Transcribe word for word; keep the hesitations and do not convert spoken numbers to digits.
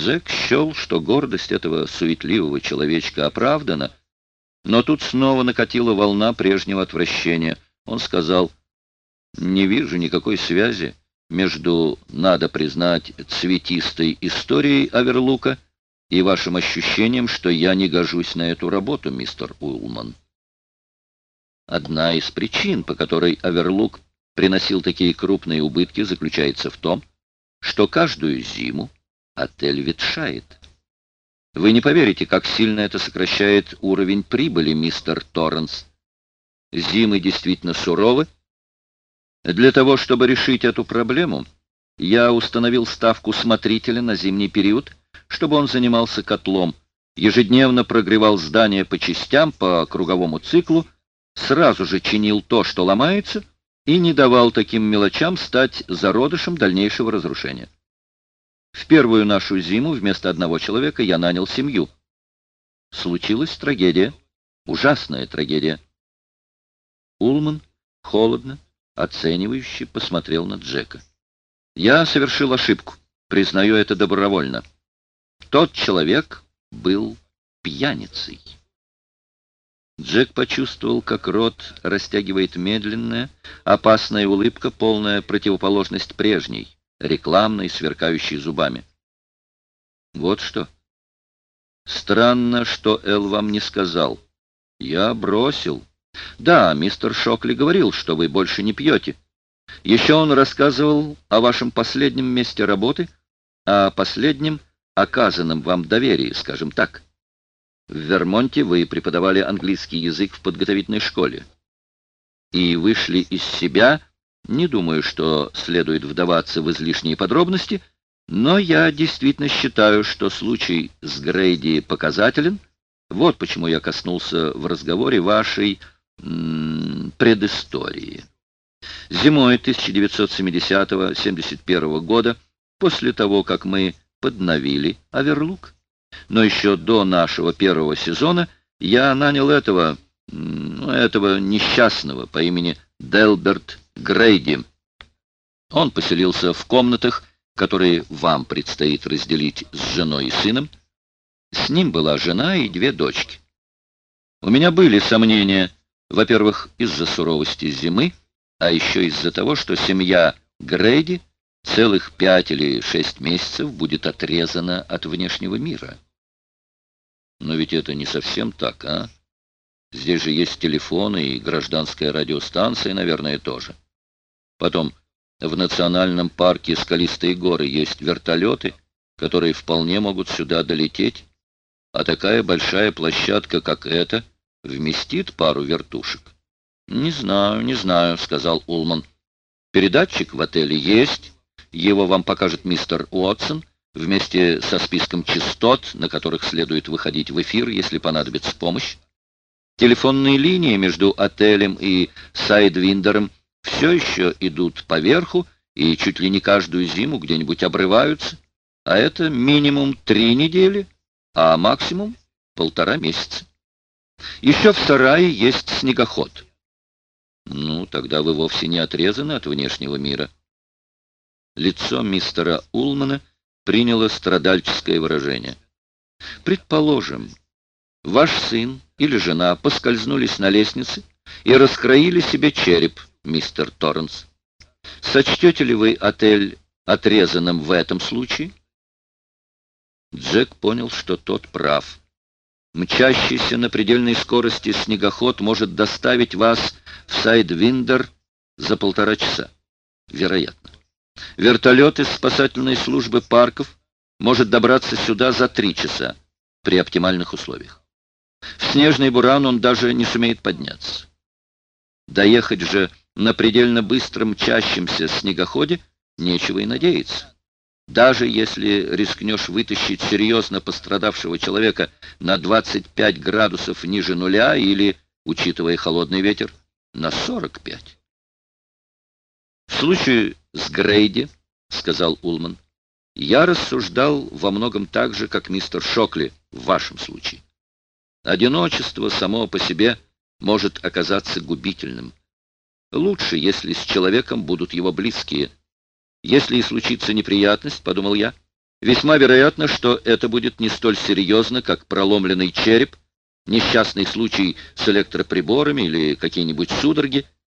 Джек счел, что гордость этого суетливого человечка оправдана, но тут снова накатила волна прежнего отвращения. Он сказал: «Не вижу никакой связи между, надо признать, цветистой историей Аверлука и вашим ощущением, что я не гожусь на эту работу, мистер Уилман. Одна из причин, по которой Аверлук приносил такие крупные убытки, заключается в том, что каждую зиму отель ветшает. Вы не поверите, как сильно это сокращает уровень прибыли, мистер Торренс. Зимы действительно суровы. Для того, чтобы решить эту проблему, я установил ставку смотрителя на зимний период, чтобы он занимался котлом, ежедневно прогревал здание по частям, по круговому циклу, сразу же чинил то, что ломается, и не давал таким мелочам стать зародышем дальнейшего разрушения. В первую нашу зиму вместо одного человека я нанял семью. Случилась трагедия, ужасная трагедия. Улман холодно, оценивающе посмотрел на Джека. Я совершил ошибку, признаю это добровольно. Тот человек был пьяницей. Джек почувствовал, как рот растягивает медленная, опасная улыбка, полная противоположность прежней, рекламной, сверкающей зубами. Вот что. Странно, что Эл вам не сказал. Я бросил. Да, мистер Шокли говорил, что вы больше не пьете. Еще он рассказывал о вашем последнем месте работы, о последнем оказанном вам доверии, скажем так. В Вермонте вы преподавали английский язык в подготовительной школе. И вышли из себя, не думаю, что следует вдаваться в излишние подробности, но я действительно считаю, что случай с Грейди показателен. Вот почему я коснулся в разговоре вашей м-м, предыстории. Зимой тысяча девятьсот семидесятого — семьдесят первого года, после того, как мы подновили Аверлук, но еще до нашего первого сезона, я нанял этого, ну, этого несчастного по имени Делберт Грейди. Он поселился в комнатах, которые вам предстоит разделить с женой и сыном. С ним была жена и две дочки. У меня были сомнения, во-первых, из-за суровости зимы, а еще из-за того, что семья Грейди целых пять или шесть месяцев будет отрезана от внешнего мира. Но ведь это не совсем так, а? Здесь же есть телефоны и гражданская радиостанция, наверное, тоже. Потом, в национальном парке Скалистые горы есть вертолеты, которые вполне могут сюда долететь, а такая большая площадка, как эта, вместит пару вертушек. «Не знаю, не знаю», — сказал Улман. «Передатчик в отеле есть, его вам покажет мистер Уотсон, вместе со списком частот, на которых следует выходить в эфир, если понадобится помощь. Телефонные линии между отелем и Сайдвиндером все еще идут поверху и чуть ли не каждую зиму где-нибудь обрываются, а это минимум три недели, а максимум полтора месяца. Еще в сарае есть снегоход. Ну, тогда вы вовсе не отрезаны от внешнего мира». Лицо мистера Улмана приняло страдальческое выражение. «Предположим, ваш сын или жена поскользнулись на лестнице и раскроили себе череп, мистер Торренс. Сочтете ли вы отель отрезанным в этом случае?» Джек понял, что тот прав. Мчащийся на предельной скорости снегоход может доставить вас в Сайдвиндер за полтора часа. Вероятно. Вертолет из спасательной службы парков может добраться сюда за три часа при оптимальных условиях. В снежный буран он даже не сумеет подняться. Доехать же на предельно быстром мчащемся снегоходе нечего и надеяться. Даже если рискнешь вытащить серьезно пострадавшего человека на двадцать пять градусов ниже нуля или, учитывая холодный ветер, на сорок пять. «В случае с Грейди, — сказал Улман, — я рассуждал во многом так же, как мистер Шокли в вашем случае. Одиночество само по себе может оказаться губительным. Лучше, если с человеком будут его близкие. Если и случится неприятность, — подумал я, Весьма вероятно, что это будет не столь серьезно, как проломленный череп, несчастный случай с электроприборами или какие-нибудь судороги.